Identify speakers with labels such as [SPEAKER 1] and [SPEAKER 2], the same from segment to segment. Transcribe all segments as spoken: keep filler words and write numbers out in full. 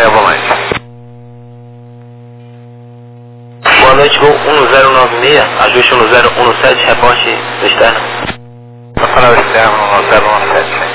[SPEAKER 1] é o volante.
[SPEAKER 2] Boa noite, voo um zero nove seis, ajuste um zero um sete, reporte do externo.
[SPEAKER 1] Nacional externo um zero um sete.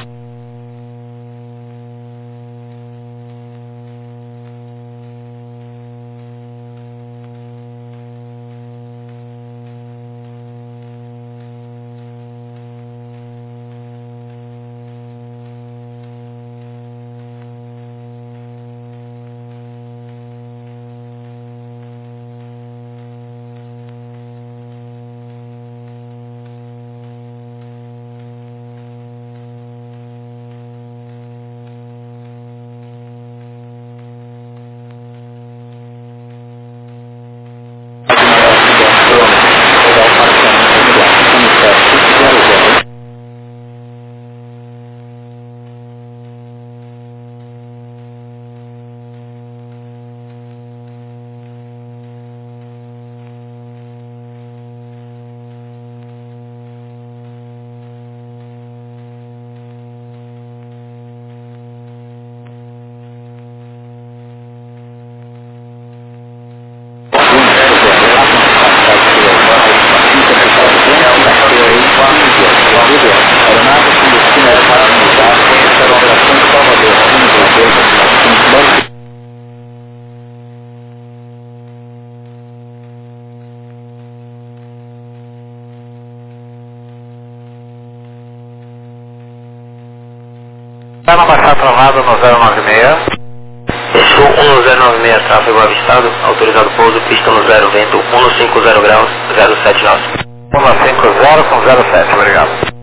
[SPEAKER 1] Está na baixada travada no zero nove seis.
[SPEAKER 2] Sul um zero nove seis, tráfego avistado, autorizado pouso, pista no zero, vento cento e cinquenta graus, zero sete nove.
[SPEAKER 1] cento e cinquenta com zero sete, obrigado.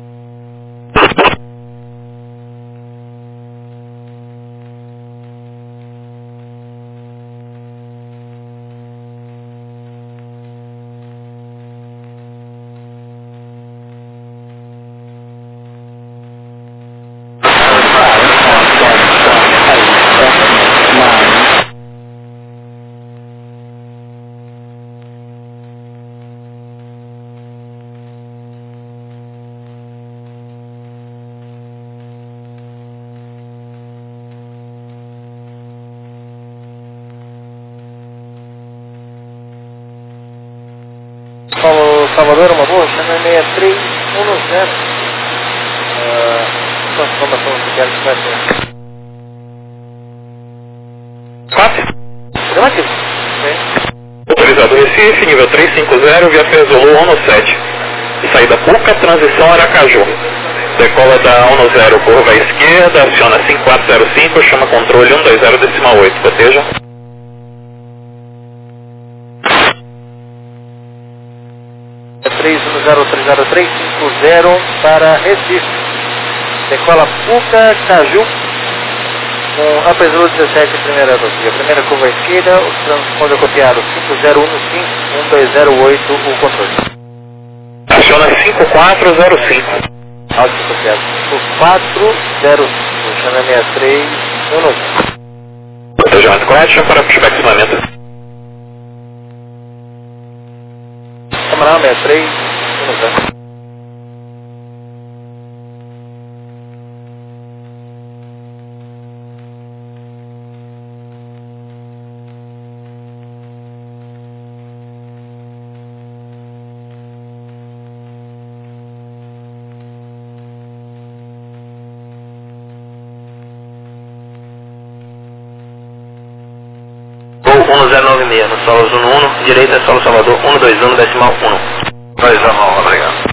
[SPEAKER 3] Paulo Salvador, uma boa, chama seis três um zero. Transformação de quero que vai ser.
[SPEAKER 1] quatro.
[SPEAKER 3] Relativo.
[SPEAKER 1] Autorizado Recife, nível trezentos e cinquenta, via Zulu um sete. Saída Puca, transição Aracaju. Decola da um zero, curva à esquerda, aciona cinco quatro zero cinco, chama controle um dois zero decimal oito, proteja.
[SPEAKER 3] três um zero três zero três cinco zero para Recife. Decola Puca, Caju, com Apesuro dezessete, primeira via. Primeira curva à esquerda, o transponder copiado cinco zero um cinco um dois zero oito, o controle.
[SPEAKER 1] Aciona cinco quatro zero cinco.
[SPEAKER 3] Áudio copiado cinco quatro zero cinco, chama seis três um zero.
[SPEAKER 1] Protejamento correto, chama para pushback de isolamento.
[SPEAKER 3] Camarão seis três um zero.
[SPEAKER 2] um zero nove seis, no solo Zuno um, direita solo Salvador um dois um decimal um.
[SPEAKER 1] dois a um, obrigado.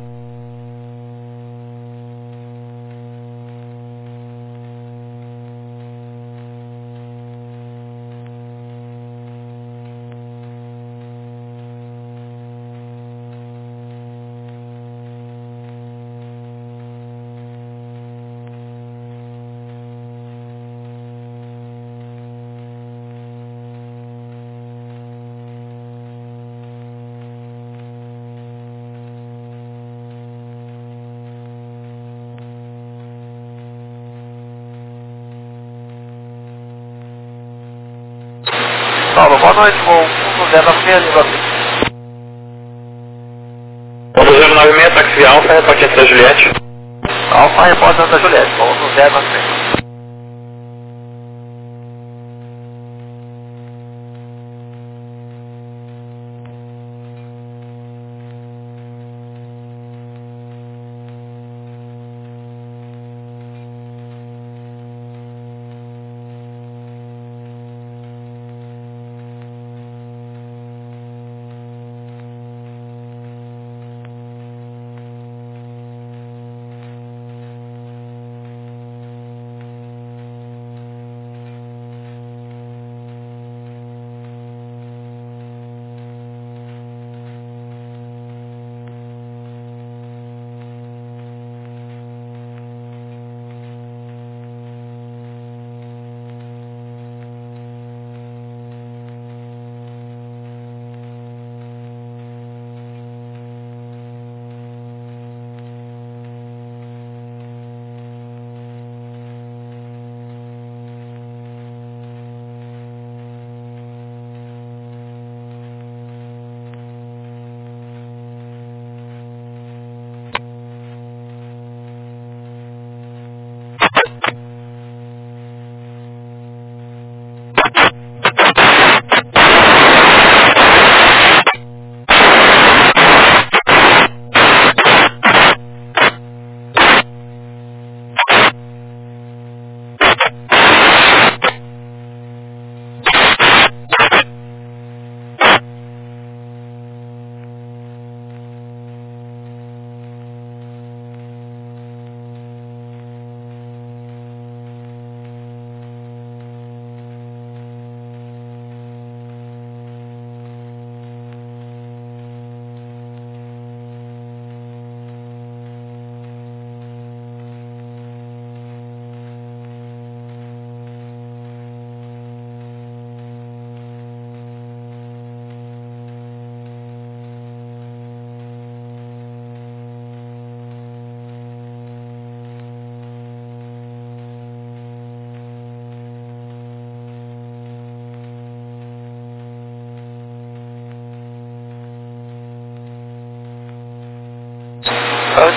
[SPEAKER 3] Paulo, boa noite, com um zero nove seis, nível cinco.
[SPEAKER 1] um zero nove seis, táxi Alfa, reporte da Juliette.
[SPEAKER 3] Alfa, repórter da Juliette, um zero nove seis.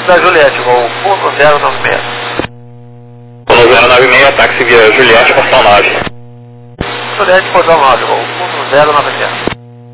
[SPEAKER 3] da Juliette, voo um zero nove seis.
[SPEAKER 1] um zero nove seis, táxi via Juliette, portão nove.
[SPEAKER 3] Juliette, portão nove, voo um zero nove seis.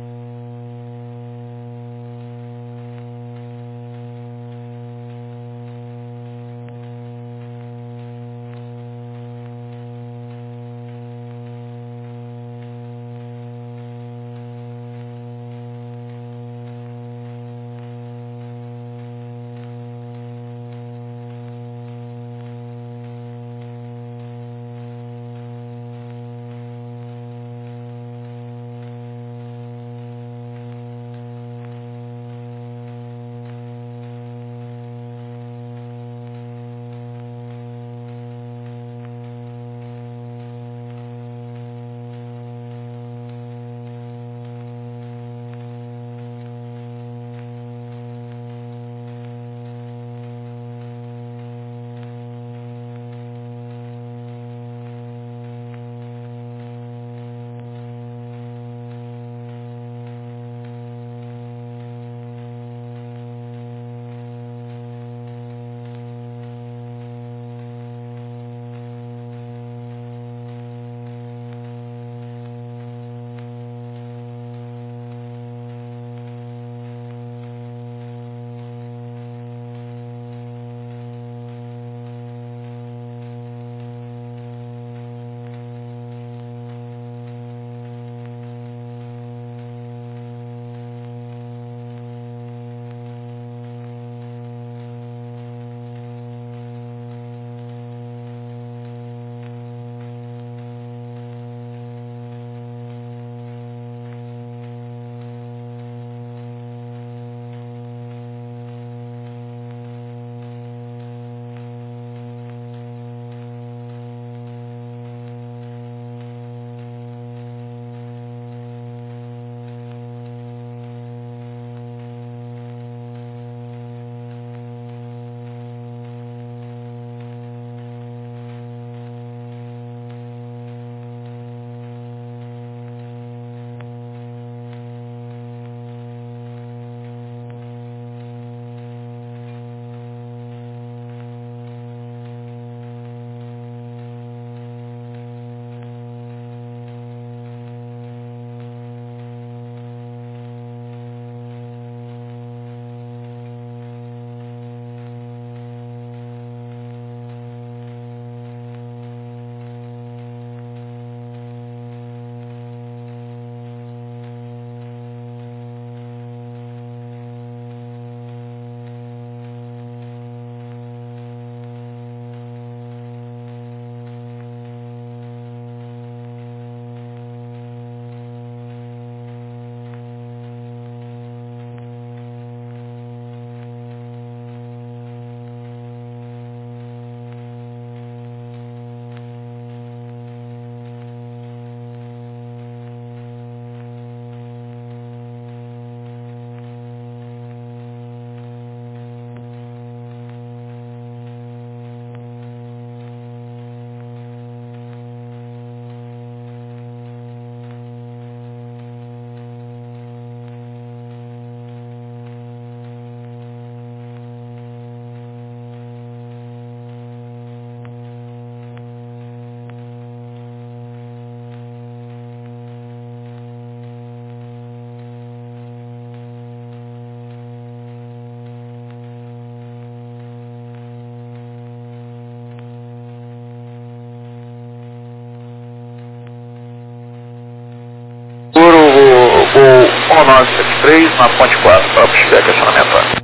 [SPEAKER 4] um nove sete três na ponte quatro, para pushback acionamento.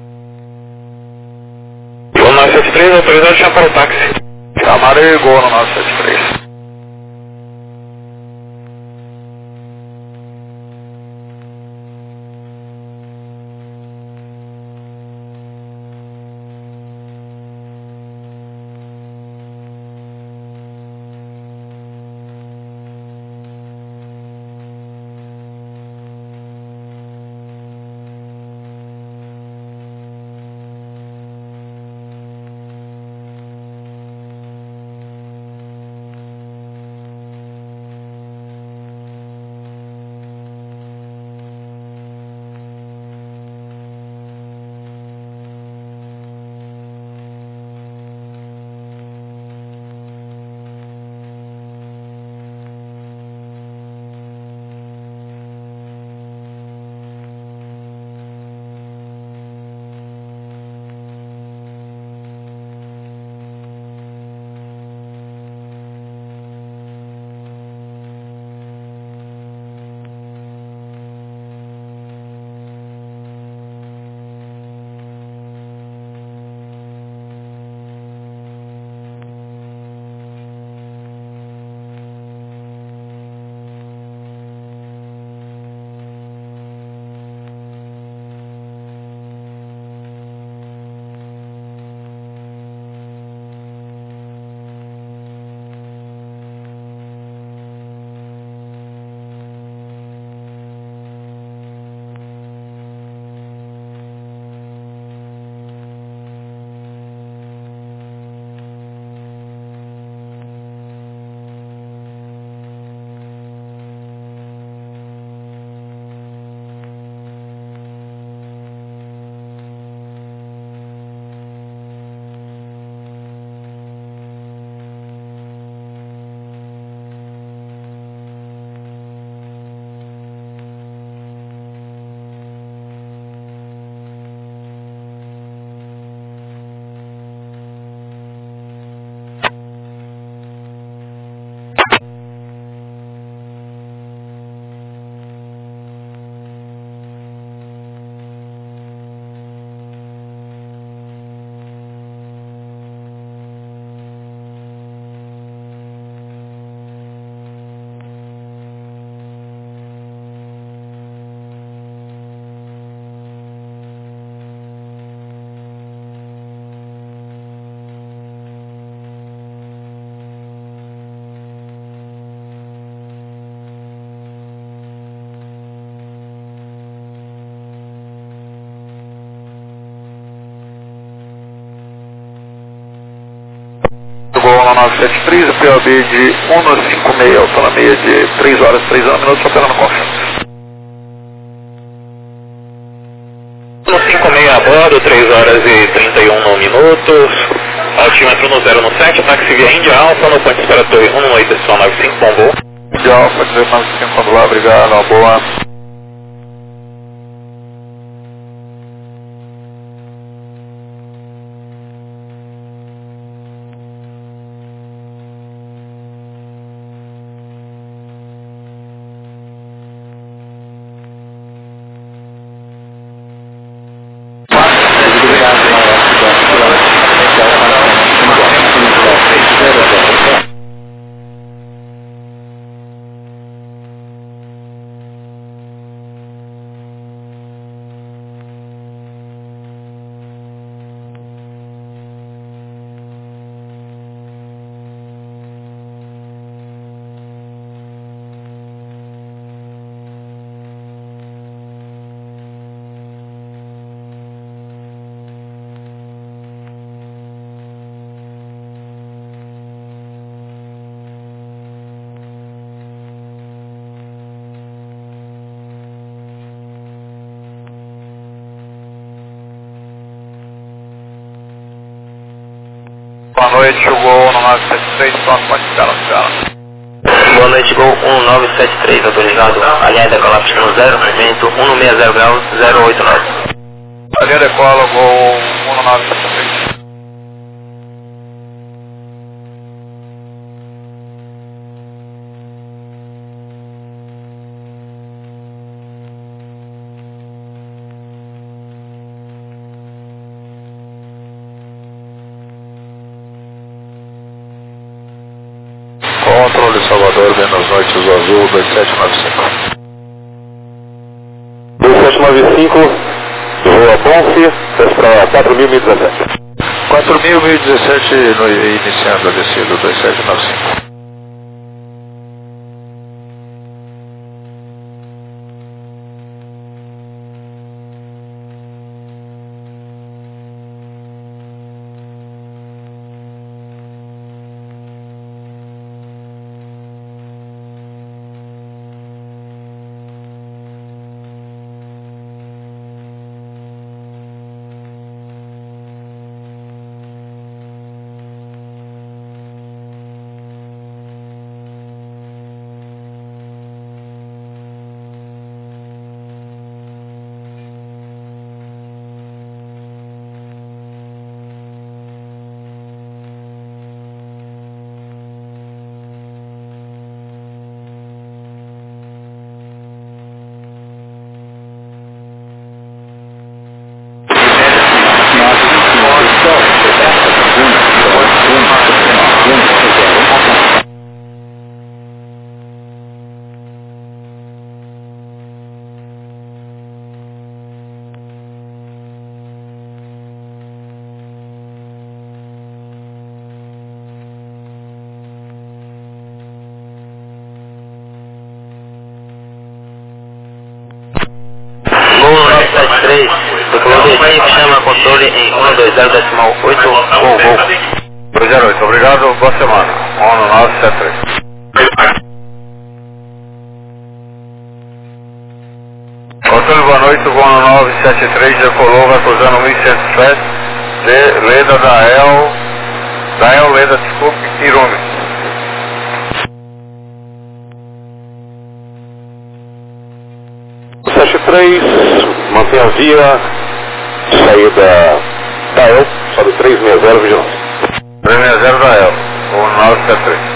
[SPEAKER 1] um nove sete três, autorizado chamar para o táxi.
[SPEAKER 4] Chamada Ergol no nove sete três. nove sete três, o P O B de cento e cinquenta e seis, autonomia de três horas, três minutos, operando confiança.
[SPEAKER 1] cento e cinquenta e seis a bordo, três horas e trinta e um minutos. Altímetro no zero no sete, táxi via Índia Alfa, no ponto expiratório um um oito nove cinco, bom voo.
[SPEAKER 4] Índia Alfa, dezoito nove cinco, vamos lá, obrigado, uma boa. Boa noite, Gol um nove sete três, pronto, pode ficar no céu.
[SPEAKER 2] Boa noite, Gol um nove sete três, autorizado. A linha decola pista no zero, vento cento e sessenta graus, zero oito nove.
[SPEAKER 4] A linha decola, Gol um nove sete três. Controle Salvador, Buenas Noites, Azul dois sete nove cinco.
[SPEAKER 1] dois sete nove cinco, Rua Bonfe, teste para quatro mil e dezessete.
[SPEAKER 4] quatro mil e dezessete, no, iniciando a descida, dois sete nove cinco.
[SPEAKER 2] sete três, decolou destino, chama controle em um dois zero decimal oito, gol, gol.
[SPEAKER 4] dois zero oito, obrigado, boa semana. um nove sete três. Controle, boa noite, o um nove sete três decolou, vai cruzando mil cento e sete, de Leda da El, da El Leda, desculpe, Irume.
[SPEAKER 1] sete três, mantenha a via de saída da El, sobe três seis zero, vigilância.
[SPEAKER 4] três seis zero da El, um nove sete três.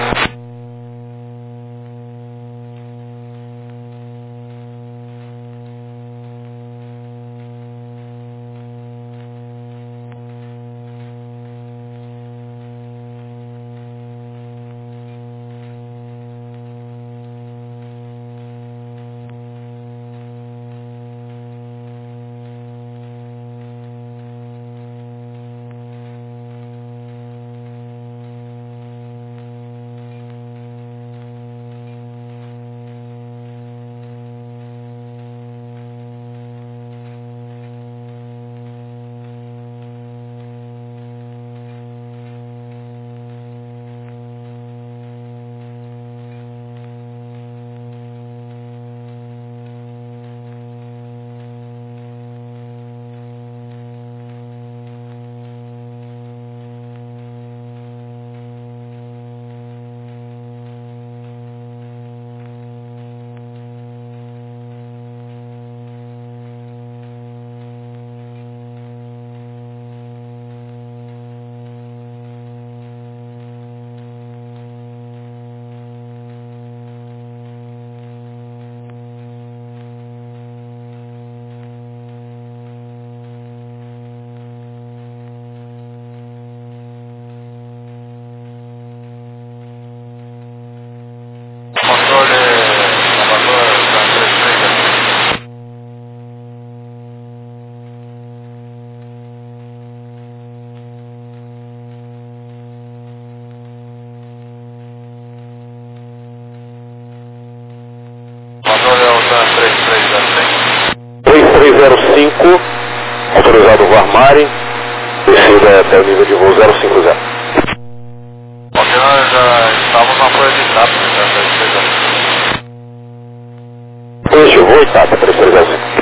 [SPEAKER 1] cinco, autorizado o Armari, descida até o nível de voo zero cinco zero.
[SPEAKER 4] Ok, nós já estávamos na folha de etapa, né, três três zero.
[SPEAKER 1] Positivo, voo etapa três três zero cinco.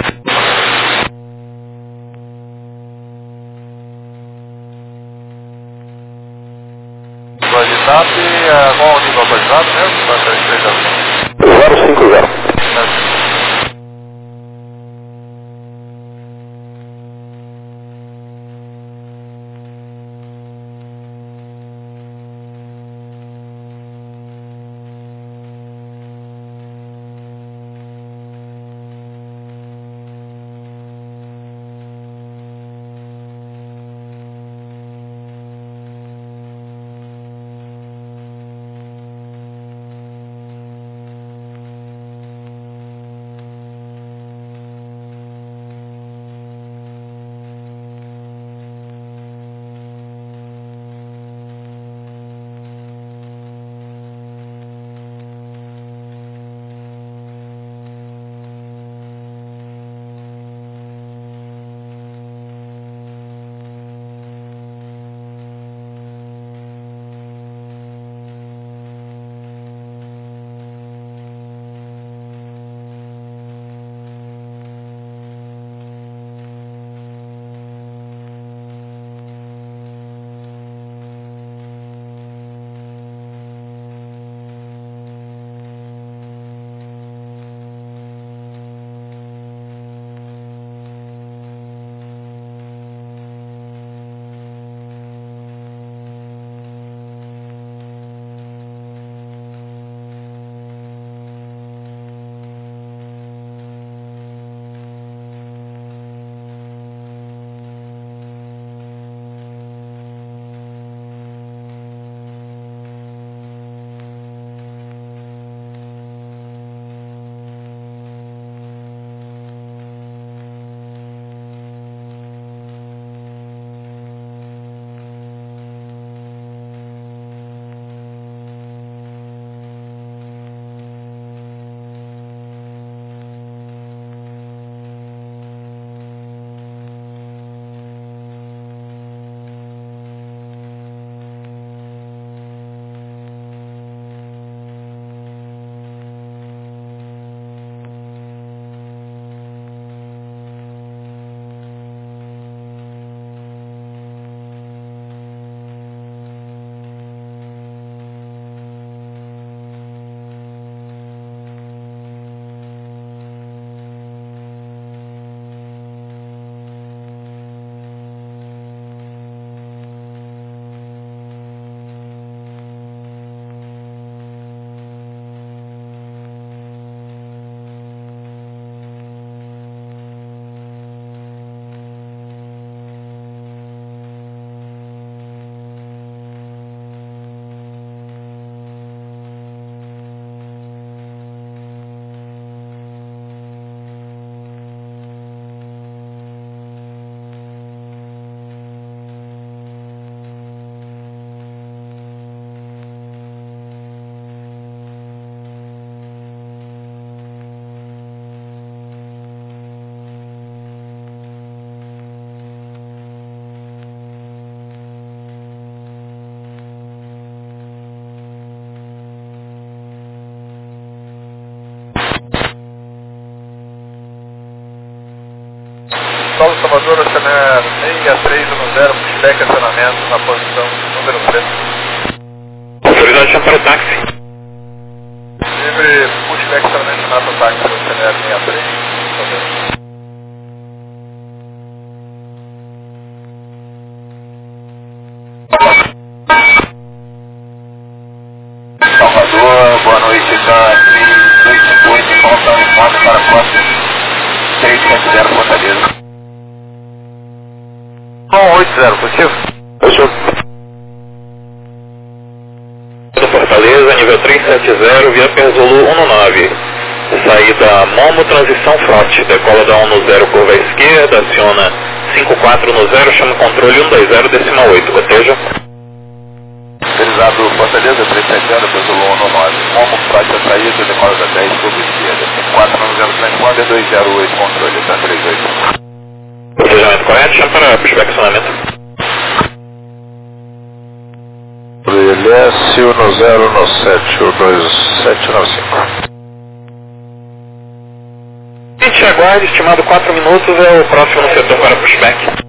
[SPEAKER 4] Folha de etapa e uh, qual o nível autorizado mesmo? Para três três zero.
[SPEAKER 1] zero cinco zero.
[SPEAKER 4] Paulo Salvador, Oceaner seis três um zero, pushback acionamento na posição número três.
[SPEAKER 1] Autorização para o táxi.
[SPEAKER 4] Livre pushback acionamento na táxi, Oceaner seis três.
[SPEAKER 1] Salvador, boa noite, está três dois cinco oito, falta informe para a costa três sete zero, Fortaleza.
[SPEAKER 4] um oito zero, positivo?
[SPEAKER 1] Positivo. Fortaleza, nível três sete zero, via Perzolu um nove. Saída Momo, transição Frota. Decola da um zero, curva à esquerda, aciona cinco quatro no zero, chama controle um dois zero, decimal oito, coteja.
[SPEAKER 4] Autorizado Fortaleza, três sete zero, Perzolu um nove. Momo, Frota, saída, decola da dez, curva à esquerda, cinco quatro no zero, transponder dois zero oito, controle, tá três oito.
[SPEAKER 1] sete, chama para pushback acionamento.
[SPEAKER 4] L S um zero um sete, um dois sete nove cinco.
[SPEAKER 1] Gente, aguarde, estimado quatro minutos, é o próximo no setor para pushback.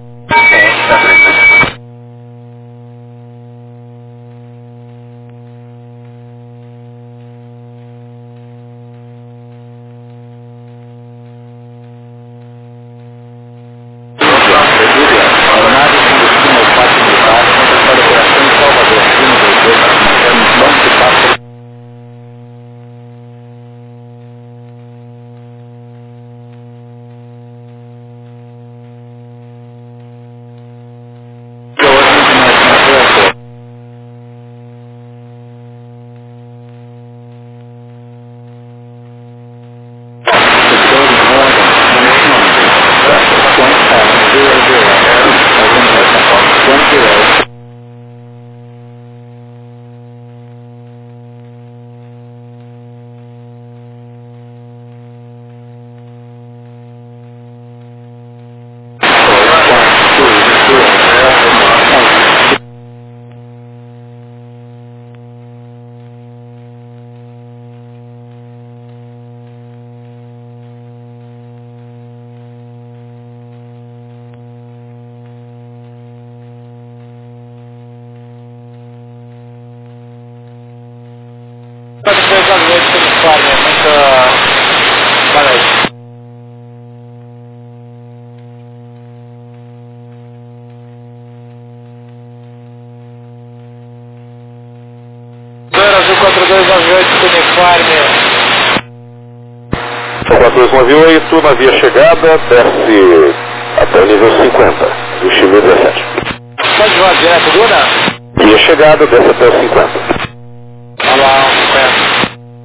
[SPEAKER 3] quatro dois nove oito, uniforme.
[SPEAKER 4] quatro dois nove oito, na via chegada, desce até o nível cinquenta, do Chile dezessete.
[SPEAKER 3] Pode voar direto, Duna?
[SPEAKER 4] Via chegada, desce até o cinquenta.
[SPEAKER 3] Olha lá, cinquenta.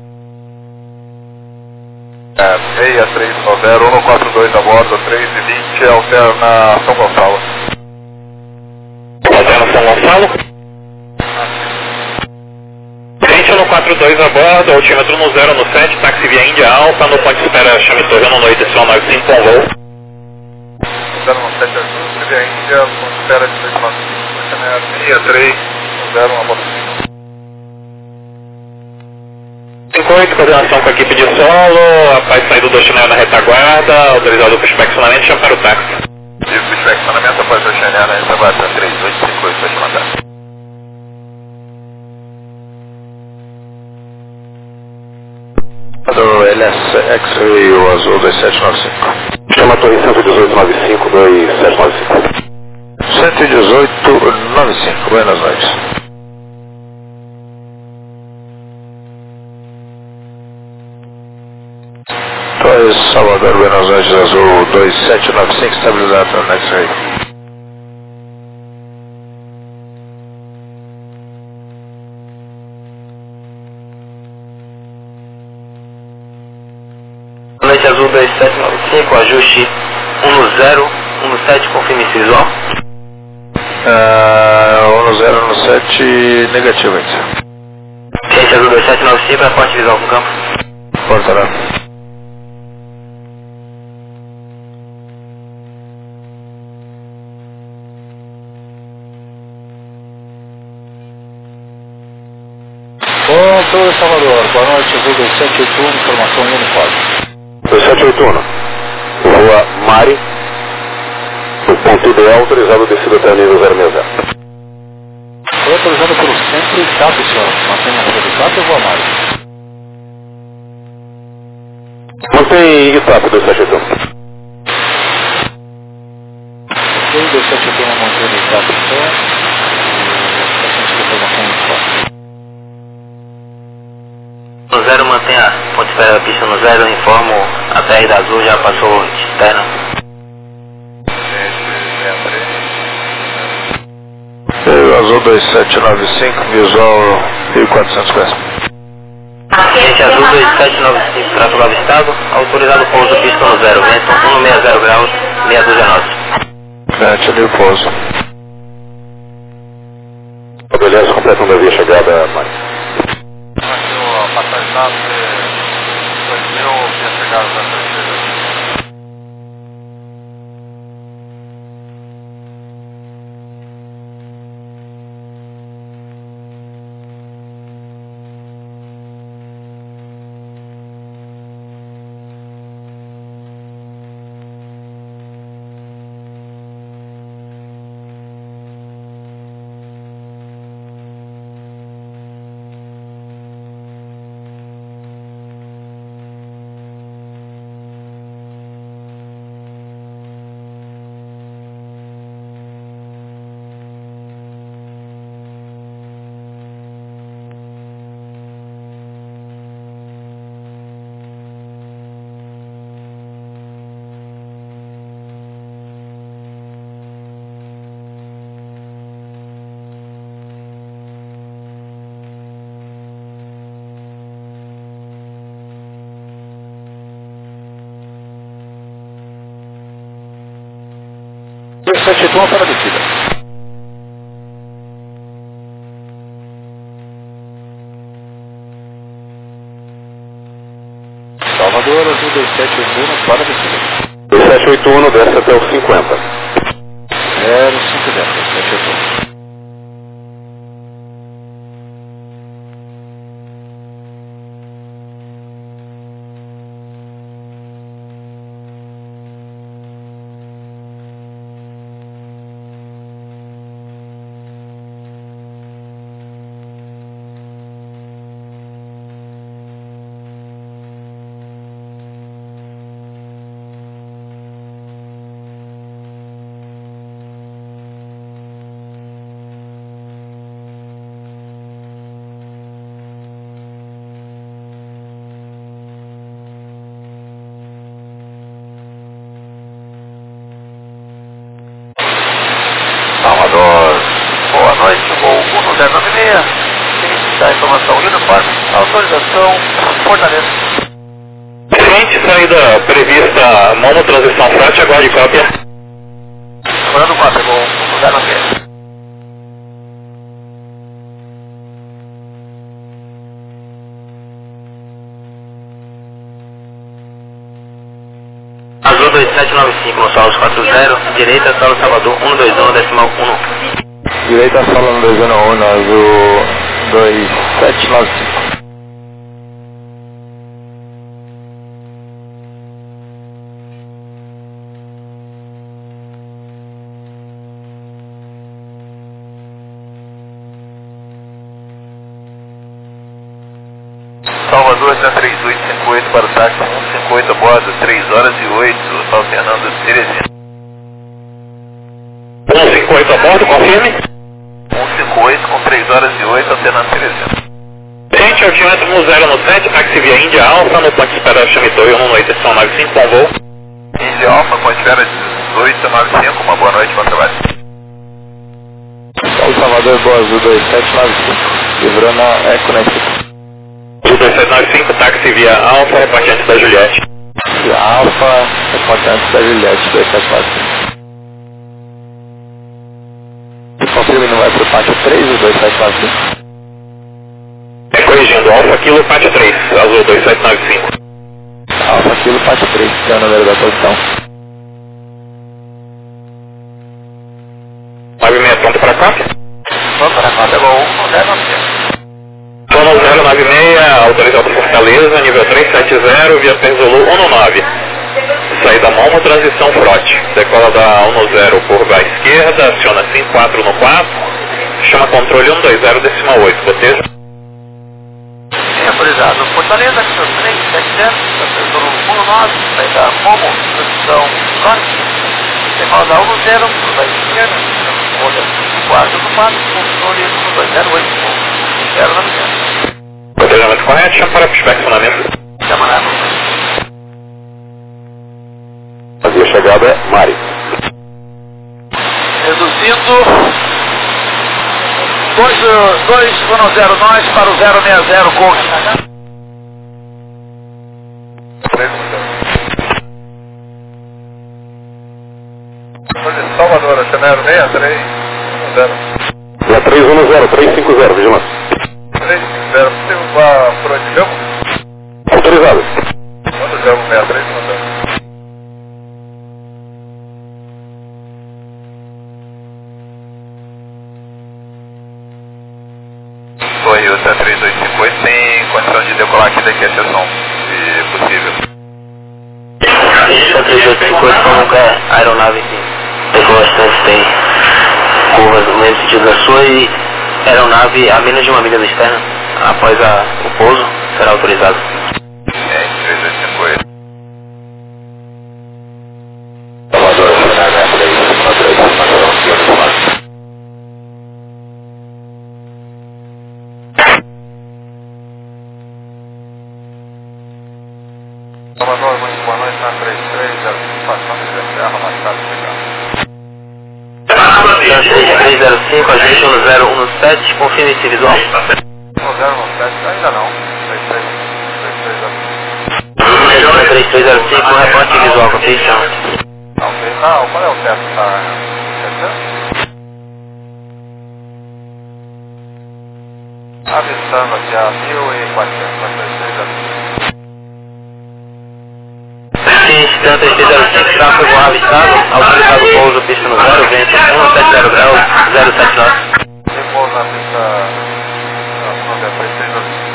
[SPEAKER 4] É, seis três nove zero, um quatro dois a bordo, três e vinte, alterna São Gonçalo.
[SPEAKER 1] Alterna São Gonçalo? no quatro dois a bordo, altímetro no zero no sete, táxi via Índia Alfa, no ponto de espera chame Torre no noite, são nove cinco com voo.
[SPEAKER 4] zero no sete Azul, via Índia, ponto de espera de seis nove cinco, seis três zero um a bordo.
[SPEAKER 1] cinco oito, coordenação com a equipe de solo, após saída do chinelo na retaguarda, autorizado o pushback chama para o táxi.
[SPEAKER 4] Isso, pushback após o chinelo na retaguarda, três oito cinco oito, pode mandar. Do L S X-Ray, o azul dois sete nove cinco. Chama a torre cento e dezoito nove cinco, dois sete nove cinco. cento e dezoito nove cinco, Buenas noites. Torre Salvador, Buenas noites, azul dois sete nove cinco, estabilizado no X-Ray.
[SPEAKER 2] Noite azul dois sete nove cinco, ajuste um no zero, um no sete, confirme visual.
[SPEAKER 4] Uh, um no zero, um no sete, negativo ainda.
[SPEAKER 2] Noite azul dois sete nove cinco, reporte visual com campo.
[SPEAKER 4] Portará.
[SPEAKER 3] Ponto Salvador, boa noite, azul dois sete oito um, informação uniforme.
[SPEAKER 4] dois sete oito um, Rua Mari, o ponto ideal autorizado descida até nível zero seis zero.
[SPEAKER 3] Foi autorizado pelo centro e T A P, senhor. Mantenha a rua do T A P ou Rua Mari?
[SPEAKER 4] Mantém Itap dois sete oito um.
[SPEAKER 3] Ok, dois sete oito um mantém o T A P, senhor. E paciente de informação uniforme.
[SPEAKER 2] No zero, mantenha ponto de espera da pista no zero, informo a P R da Azul já passou externa.
[SPEAKER 4] Azul dois sete nove cinco, visual mil quatrocentos pés.
[SPEAKER 2] Gente azul dois sete nove cinco, tráfego avistado, autorizado pouso pista no zero, vento um seis zero graus, meia dúzia nós.
[SPEAKER 4] Vente ali o pouso. Beleza, completando a via chegada, Mário. A passagem da dois mil, via chegada da terceira. sete oito um para a descida. Salvador, azul dois sete oito um para a descida.
[SPEAKER 1] dois sete oito um desce até o cinquenta.
[SPEAKER 4] zero cinco zero, dois sete oito um.
[SPEAKER 3] Salvador, boa noite, voo um zero nove seis, ciente da informação uniforme, autorização Fortaleza.
[SPEAKER 1] Ciente, saída prevista, mono transição frete, aguarde cópia.
[SPEAKER 3] Aguardando cópia, voo um zero nove seis.
[SPEAKER 2] Azul dois sete nove cinco no solo quatro zero, direita solo Salvador um dois um decimal um.
[SPEAKER 4] Direita solo um dois um um, azul dois sete nove cinco.
[SPEAKER 3] Salvador, três oito cinco oito para o táxi um cinco oito a bordo, três horas e oito, São Fernando, Teresina.
[SPEAKER 1] um cinco oito a bordo, confirme.
[SPEAKER 3] um cinco oito com três horas e oito, Fernando, Teresina.
[SPEAKER 1] Ciente, altímetro um zero no sete, táxi via Índia Alfa, no ponto de espera Chamitoi, um oito são nove cinco, com voo.
[SPEAKER 3] Índia Alfa, com espera dezoito nove cinco, uma boa noite, bom trabalho.
[SPEAKER 4] Solo Salvador, boa azul dois sete nove cinco, livrando a Eco na esquerda.
[SPEAKER 1] dois sete nove cinco, táxi via Alfa, reporte antes da Juliette.
[SPEAKER 4] E a Alfa, reporte antes da Juliette, dois sete nove cinco. Confirme não vai para o pátio três, o dois sete nove cinco.
[SPEAKER 1] É, corrigindo, Alfa Kilo, pátio três, azul dois sete nove cinco.
[SPEAKER 4] Alfa Kilo, pátio três, que é o número da posição.
[SPEAKER 1] nove seis, pronto para cópia?
[SPEAKER 3] Pronto para cópia, voo um zero nove seis.
[SPEAKER 1] Sono zero nove seis, autorizado Fortaleza, nível trezentos e setenta, via Penzolo um nove. Saída Momo, transição Frote. Decola da um zero, curva à esquerda, aciona cinco quatro no quatro, chama controle um dois zero decimal oito, boteja.
[SPEAKER 3] Sim, autorizado. Fortaleza, nível trezentos e setenta, Penzolo um nove, saída Momo, transição Frote. Decola da um zero, curva à esquerda, olha cinco quatro no quatro, controle um dois zero oito, zero nove zero.
[SPEAKER 1] Botejamento correto, chama para inspecionamento.
[SPEAKER 3] Chama lá.
[SPEAKER 1] A via chegada é Mari.
[SPEAKER 3] Reduzindo dois um zero nós para o zero seis zero Coach. Salvador, cenário seis três um zero.
[SPEAKER 1] É três um zero, três cinco zero, vigilância.
[SPEAKER 3] três cinco zero, você vai por onde mesmo?
[SPEAKER 1] Autorizado.
[SPEAKER 3] Quando zero seis três um zero. Toyota três dois cinco oito tem condição de decolar aqui daqui a exceção, se possível.
[SPEAKER 2] Toyota três oito cinco oito como é a aeronave que decola bastante, tem curvas no mesmo sentido da sua e aeronave a menos de uma milha da externa. Após a, o pouso, será autorizado.
[SPEAKER 3] É, três dois cinco oito.
[SPEAKER 4] Salvador, cenário três um três, padrão, ciento
[SPEAKER 3] Salvador, muito boa noite, na três três, satisfação de Serra, mais tarde
[SPEAKER 2] três zero cinco, agente um zero um sete, confirme esse visual.
[SPEAKER 3] um zero um sete, ainda não. três três, três três
[SPEAKER 2] três três zero cinco, reporte visual, confirmação.
[SPEAKER 3] Não, qual é o teto? Tá Avistando aqui a mil e quatrocentos, quatrocentos
[SPEAKER 2] Sim, instante três zero cinco, tráfego avistado, autorizado o pouso, pista no zero, vento um sete zero graus, zero sete nove.
[SPEAKER 3] Repouso na pista, na três três zero cinco.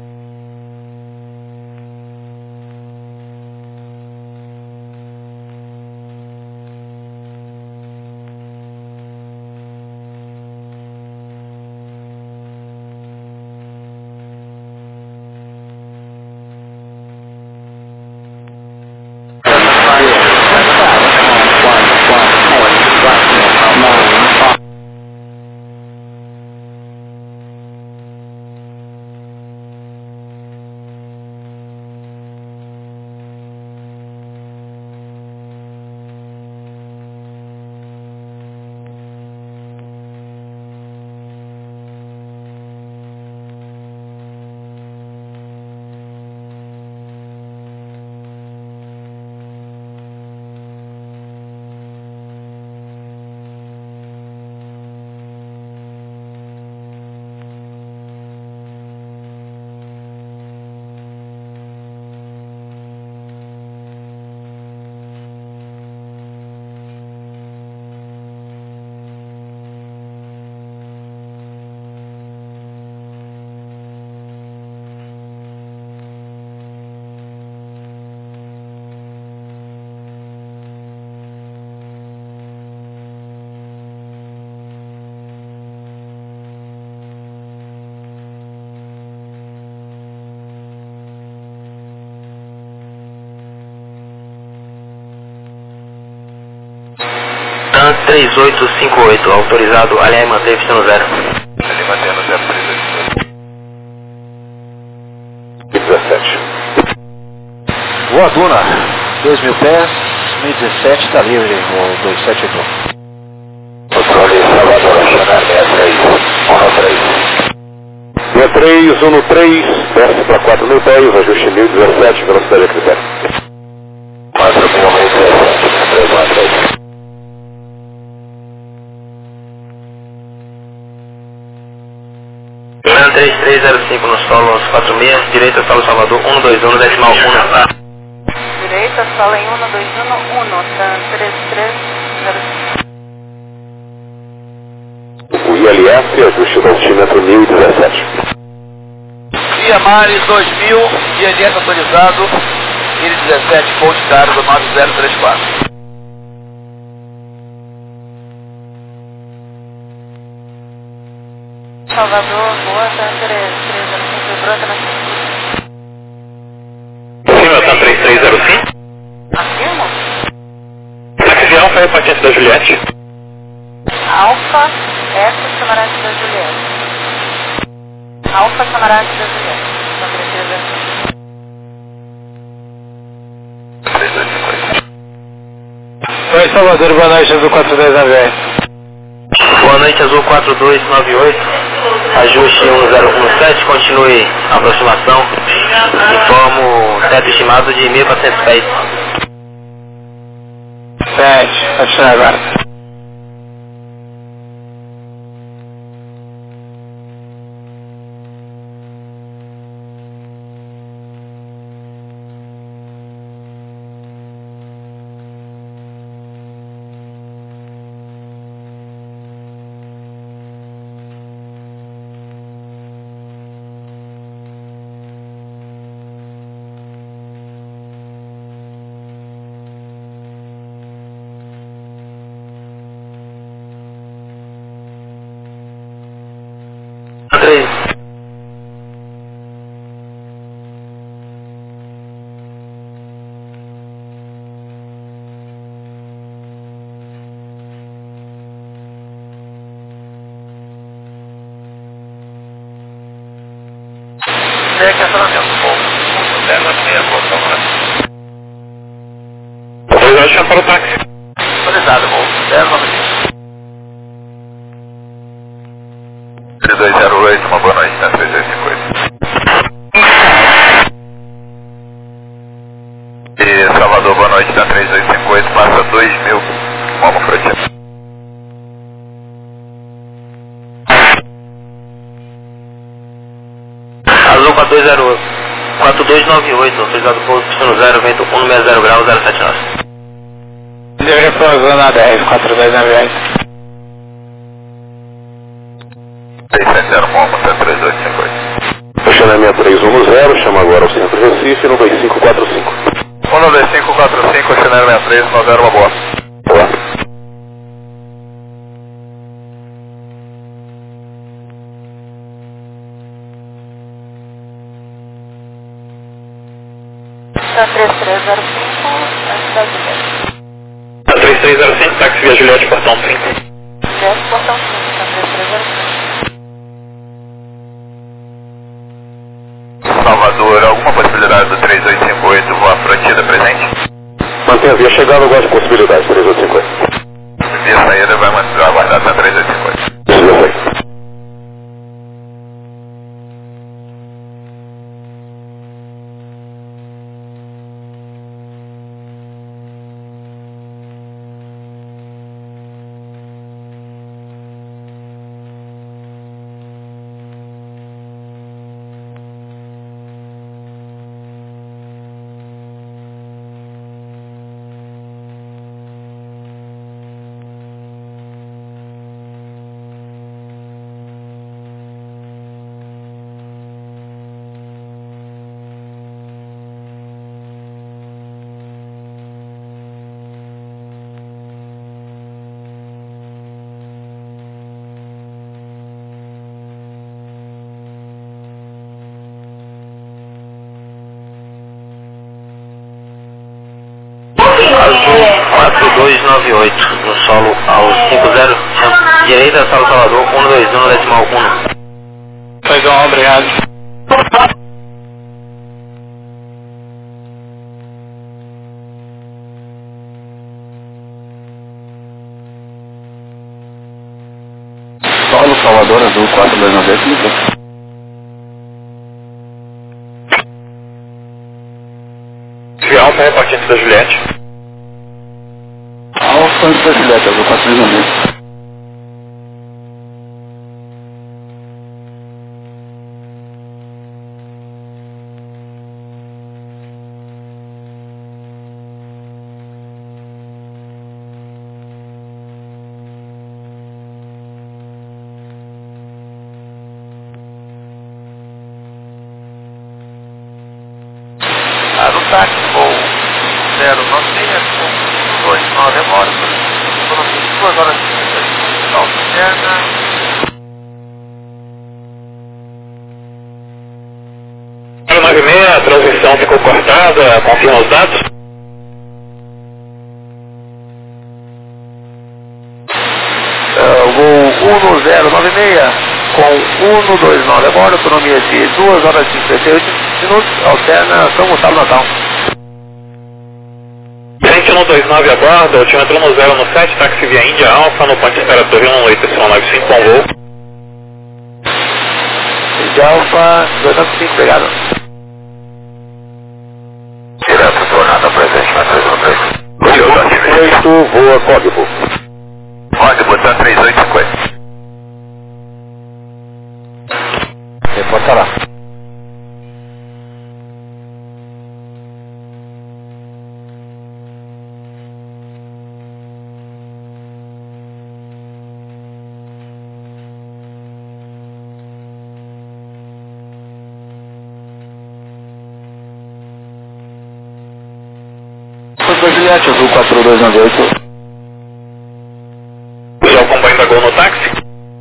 [SPEAKER 2] três oito cinco oito, autorizado, alinhar e manter, pista no zero.
[SPEAKER 4] Ali mantendo zero três oito. dezessete.
[SPEAKER 5] Boa Duna, dois mil pés, dois mil e dezessete, está livre, o dois sete oito um.
[SPEAKER 4] Controle Salvador, Nacional sessenta e três, um três. sessenta e três, um três, desce para quatro mil pés, ajuste mil e dezessete, velocidade a critério. quatro mil e dezessete, três um três.
[SPEAKER 2] três três zero cinco no solo quatro seis, direita solo Salvador um dois um, decimal um.
[SPEAKER 6] Direita solo em um dois um, um, três três zero cinco.
[SPEAKER 4] O I L S, ajuste do altímetro mil e dezessete.
[SPEAKER 5] Via Mares dois mil, I L S autorizado, mil e dezessete, ponte cargo nove zero três quatro.
[SPEAKER 6] Salvador, boa, três três zero cinco, brota na cintura.
[SPEAKER 1] Sim, meu, três três zero cinco.
[SPEAKER 6] Afirmo?
[SPEAKER 1] Táxi de Alfa é patente da Juliette.
[SPEAKER 6] Alfa, Eco, camarada da Juliette. Alfa, camarada da Juliette. São três três zero cinco.
[SPEAKER 4] três dois cinco oito.
[SPEAKER 5] Oi Salvador, boa noite, azul quatro dez A V R.
[SPEAKER 2] Boa noite, azul quatro dois nove oito, ajuste um zero um sete, continue a aproximação, informo teto estimado de mil e quatrocentos pés.
[SPEAKER 5] sete, ativa agora.
[SPEAKER 2] três.
[SPEAKER 4] Tem que acionamento, bom. Zero meia, botão lá.
[SPEAKER 1] Autorizado chama para o táxi.
[SPEAKER 4] Autorizado, bom. Zero nove cinco. três dois zero oito, uma boa noite, na três dois cinco oito. E Salvador, boa noite, na três dois cinco oito, passa dois mil, Momo Frontier.
[SPEAKER 2] dois zero quatro dois nove oito, autorizado pouso, pista no zero, vento um seis zero grau, zero sete nove.
[SPEAKER 3] Livre pouso na dez, quatro dois nove oito.
[SPEAKER 1] seis sete zero, até três oito cinco oito.
[SPEAKER 4] Estacionamento três um zero, chama agora ao centro de Recife, no dois cinco quatro cinco.
[SPEAKER 1] um dois cinco quatro cinco, estacionamento sessenta e três, um zero, uma boa.
[SPEAKER 4] Boa.
[SPEAKER 6] três três zero cinco, a cidade de Juliette.
[SPEAKER 1] três três zero cinco, táxi via Juliette, portão cinco.
[SPEAKER 6] Juliette, portão cinco, a três três zero cinco.
[SPEAKER 1] Salvador, alguma possibilidade do três oito cinco oito voar Frontida presente?
[SPEAKER 4] Mantém a via chegada, eu gosto de possibilidades, três oito cinco oito.
[SPEAKER 1] Via saída vai manter aguardar até três oito cinco oito.
[SPEAKER 4] Isso, já sei.
[SPEAKER 2] quatro dois nove oito, no solo ao cinco zero, direita, solo Salvador, um dois um, decimal um.
[SPEAKER 3] Pois bom, obrigado.
[SPEAKER 4] Solo Salvador, azul quatro dois nove oito.
[SPEAKER 1] Via Alfa, repartindo da Juliette.
[SPEAKER 4] Alfa da Juliette, azul quatro dois nove oito.
[SPEAKER 5] Para o táxi, voo zero nove seis, com dois nove agora, duas horas e cinquenta e cinco, alterna.
[SPEAKER 1] zero nove seis, a transmissão ficou cortada, confirma os dados.
[SPEAKER 5] Uh, voo um zero nove seis com um dois nove agora, autonomia de duas horas e cinquenta e oito minutos, alterna São Gonçalo Natal.
[SPEAKER 1] Gente um dois nove aguarda, altímetro um zero no sete, táxi via Índia Alfa, no ponto espera Torre um oito Y nove cinco com voo.
[SPEAKER 5] De Alfa, dois nove cinco, obrigado.
[SPEAKER 1] Direto, tornada presente na três um três.
[SPEAKER 4] oito, voa código.
[SPEAKER 1] Código tá três oito cinco oito.
[SPEAKER 4] Reportará. Foi Juliette, azul quatro dois nove oito.
[SPEAKER 1] Já o comboio da Gol no táxi?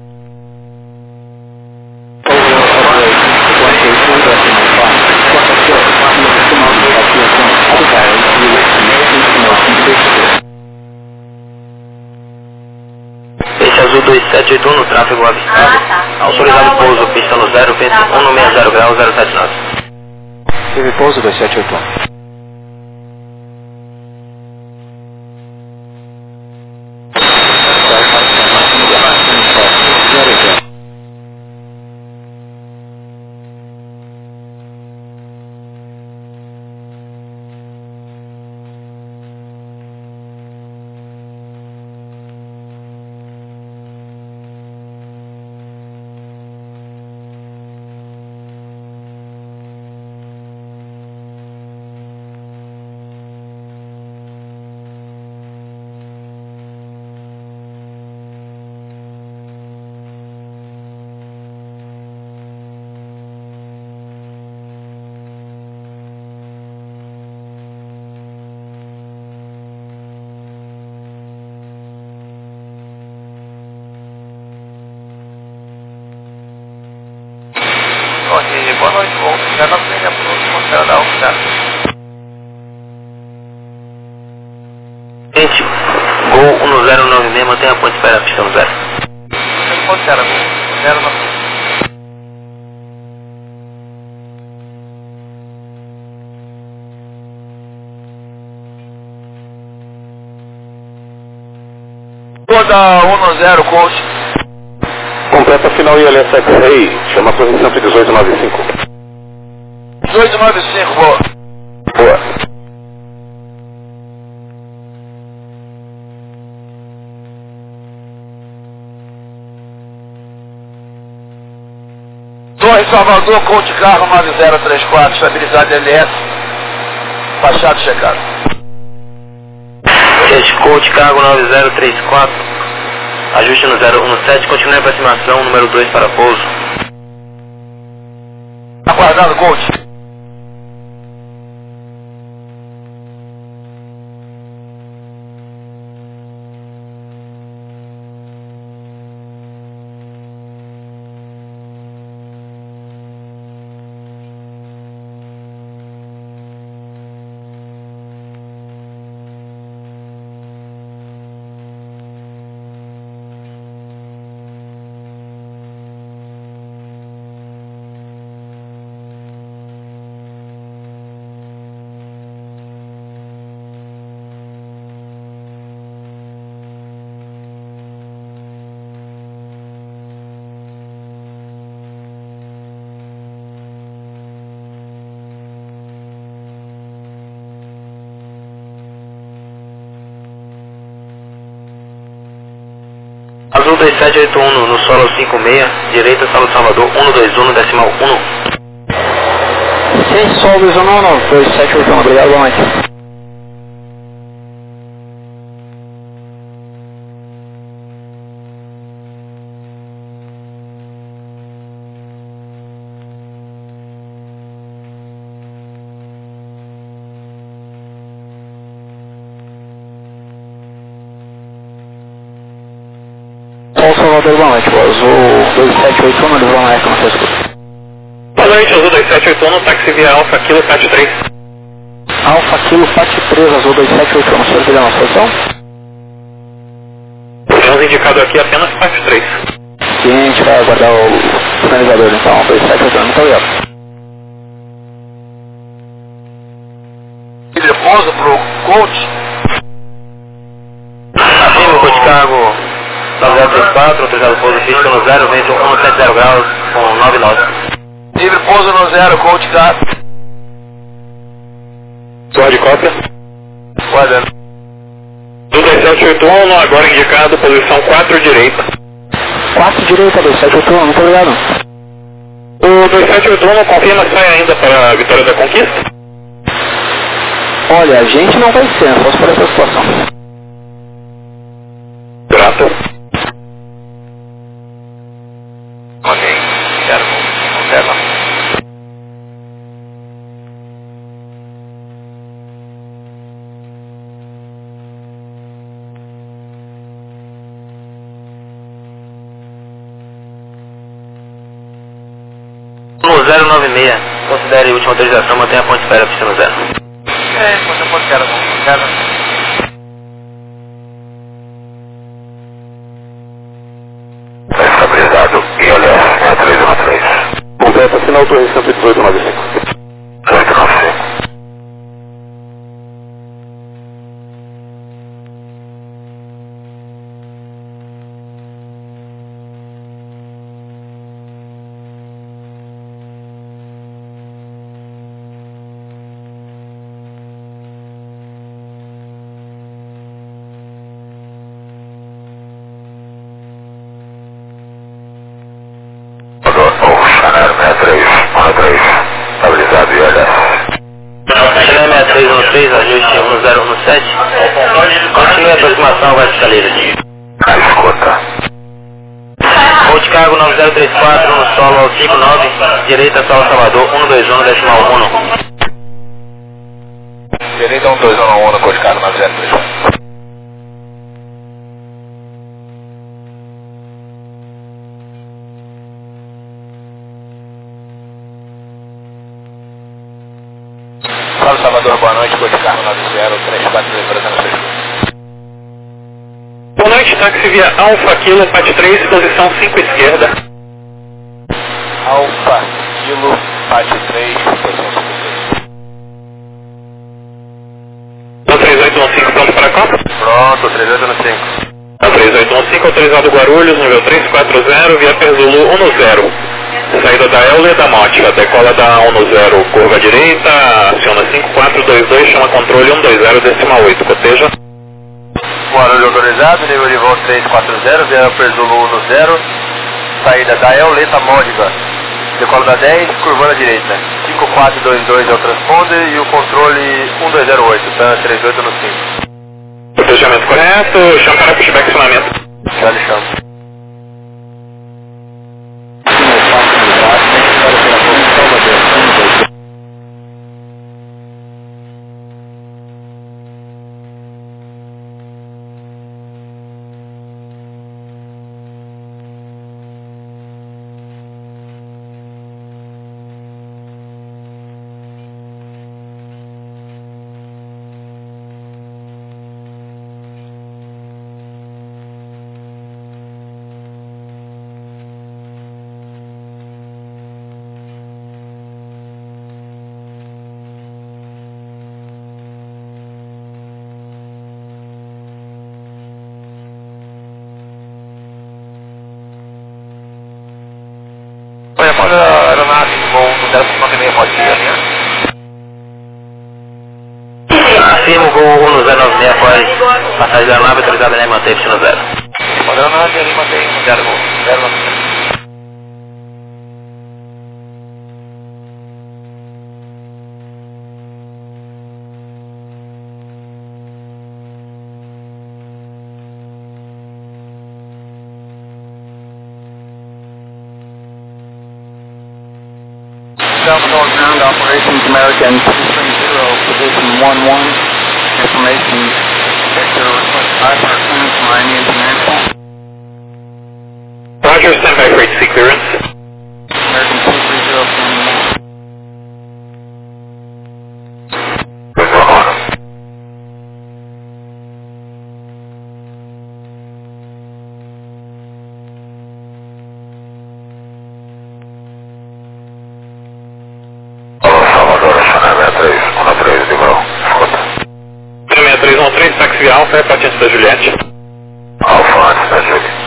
[SPEAKER 2] Esse azul dois sete oito um no tráfego avistado. Autorizado pouso, pista no zero, vento um seis zero grau, zero sete nove.
[SPEAKER 4] Teve pouso dois sete oito um.
[SPEAKER 2] espera, pista no zero.
[SPEAKER 3] Ponto zero, zero nove.
[SPEAKER 5] Toda um no zero, coach.
[SPEAKER 4] Completa final I L S X-Ray, chama a torre cento e dezoito noventa e cinco.
[SPEAKER 5] dezoito noventa e cinco, boa.
[SPEAKER 4] Boa.
[SPEAKER 5] Torre Salvador, coach carro nove zero três quatro, estabilidade L S, baixado checado.
[SPEAKER 2] Coach cargo nove zero três quatro, ajuste no zero um sete, continue a aproximação, número dois para pouso.
[SPEAKER 5] Aguardado, coach.
[SPEAKER 2] Azul dois sete oito um no solo cinco seis, direita solo Salvador um dois um decimal um.
[SPEAKER 7] Sim, solo dois um um, dois sete oito um, obrigado, boa noite. Salvador, boa noite, Azul dois sete oito um, no Vão Eco, não sei se
[SPEAKER 1] Boa noite, Azul dois sete oito um, táxi via Alfa Kilo F A T três.
[SPEAKER 7] Alfa Kilo F A T três, Azul dois sete oito um, o senhor pediu a nossa posição?
[SPEAKER 1] Temos indicado aqui apenas F A T três.
[SPEAKER 7] Sim, a gente vai aguardar o finalizador, então, dois sete oito um, muito obrigado.
[SPEAKER 5] Ele pousa pro coach.
[SPEAKER 2] Acima, coach cargo nove zero três quatro, autorizado pouso físico no zero, vento um sete zero graus com nove nove.
[SPEAKER 5] Livre pouso no zero, coach carro.
[SPEAKER 1] Torre de cópia.
[SPEAKER 5] Guardando.
[SPEAKER 1] Azul dois sete oito um, agora indicado, posição quatro direita.
[SPEAKER 7] quatro direita, dois sete oito um, muito obrigado.
[SPEAKER 1] O dois sete oito um confirma se sai ainda para a Vitória da Conquista?
[SPEAKER 7] Olha, a gente não vai ser, só se for essa situação.
[SPEAKER 1] Grato.
[SPEAKER 5] Ok, quero. Observa.
[SPEAKER 2] No zero nove seis, considere a última autorização, mantenha a ponte de espera, pista no zero.
[SPEAKER 3] É, você pode quero, quero.
[SPEAKER 4] Estabilizado I L S seis três um três. Completa final torre cento e dezoito noventa e cinco. oito nove cinco.
[SPEAKER 2] Ajuste um zero um sete. Continue a aproximação, vai ficar livre.
[SPEAKER 4] A escuta.
[SPEAKER 2] Ponte cargo nove zero três quatro no solo cinco nove, direita solo Salvador um dois um decimal um.
[SPEAKER 5] Direita um dois um no coach carro nove zero três quatro. Fala Salvador, boa noite, coach carro nove zero três quatro, lembrando seis.
[SPEAKER 1] Boa noite, Juliette, táxi via Alfa Kilo, Pat três, posição cinco esquerda.
[SPEAKER 7] Alfa Kilo, Pat três, posição cinco esquerda.
[SPEAKER 1] três oito um cinco, pronto para Copa?
[SPEAKER 5] Pronto, três oito um cinco.
[SPEAKER 1] três oito um cinco, autorizado Guarulhos, nível três quatro zero, via Perzulu um zero. Saída da Euler da Mótica, decola da um zero, curva direita, aciona cinco quatro dois dois, chama controle um dois zero, decimal oito, coteja.
[SPEAKER 5] Guarulhos autorizado, nível de voo três quatro zero, via Perzulu um zero, saída da Euler da Mótica, decola da dez, curvando à direita, cinco quatro dois dois é o transponder e o controle um dois zero oito, tá três oito um cinco.
[SPEAKER 1] Fechamento correto, chama para pushback acionamento.
[SPEAKER 5] Já lhe chamo. Olha, pode a aeronave voo um zero cinco nove seis, pode ir ali, né?
[SPEAKER 2] Afirmo voo um zero nove seis, pode passagem da aeronave autorizada em manter Y zero.
[SPEAKER 5] Pode a aeronave ali mantém um zero nove seis.
[SPEAKER 7] Salvador Ground Operations American two three zero, position one one, information Victor request five hundred clearance from Miami International.
[SPEAKER 1] Roger, standby for H C clearance.
[SPEAKER 7] American two three zero, standing one.
[SPEAKER 1] três um três, táxi via Alfa, patente da Juliette.
[SPEAKER 4] Alfa antes da Juliette.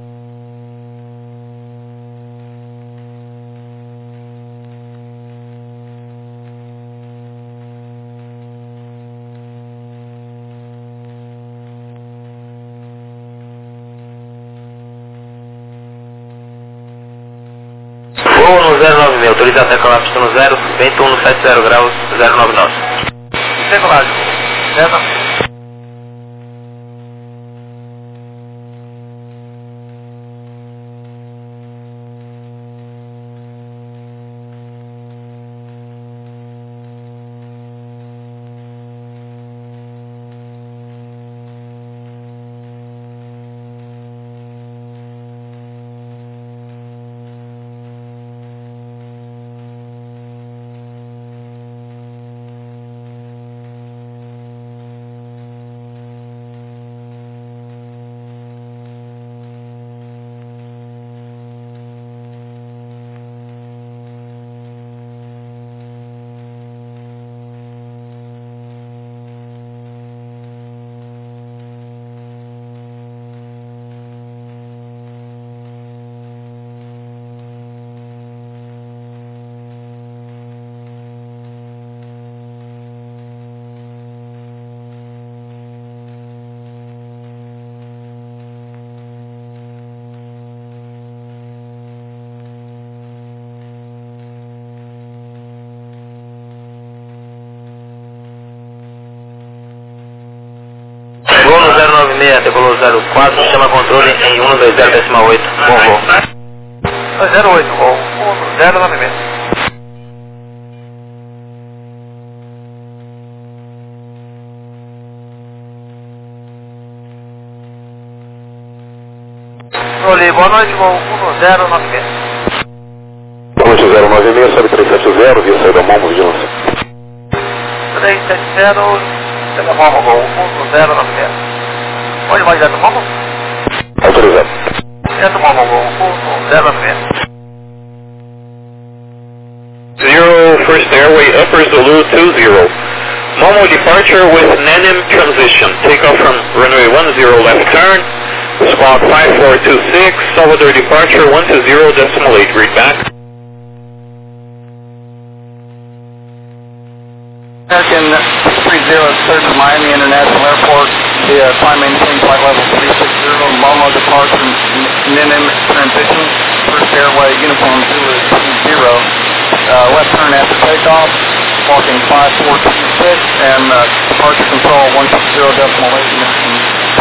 [SPEAKER 2] Voo no zero nove seis, autorizado decolar pista no zero, vento um sete zero graus, zero nove nove.
[SPEAKER 5] Decolagem, zero nove seis.
[SPEAKER 2] Voo no zero nove seis, decolou zero quatro, chama controle em um dois zero decimal oito. Bom voo.
[SPEAKER 5] zero oito, voo zero nove seis. Controle, boa noite, voo um zero nove seis.
[SPEAKER 4] oito zero nove seis, sobe três sete zero, via saída Momo, vigilância.
[SPEAKER 5] três sete zero, saída Momo, voo um zero nove seis. Pode mais direto, Momo?
[SPEAKER 4] Autorizado.
[SPEAKER 5] Certo, Momo, o zero na frente.
[SPEAKER 1] Zero, first airway, upper Zulu two zero. Momo departure with N N M transition. Takeoff from runway one zero left turn. Squawk five four two six, Salvador departure one two zero decimal eight. Read back.
[SPEAKER 7] American three zero cleared to Miami International Airport. The uh, climb maintain flight level three six zero. Momo departure N N M transition. First airway uniform Zulu two zero. Uh, left turn after takeoff. Walking five four two six and uh, departure control one six zero decimal eight.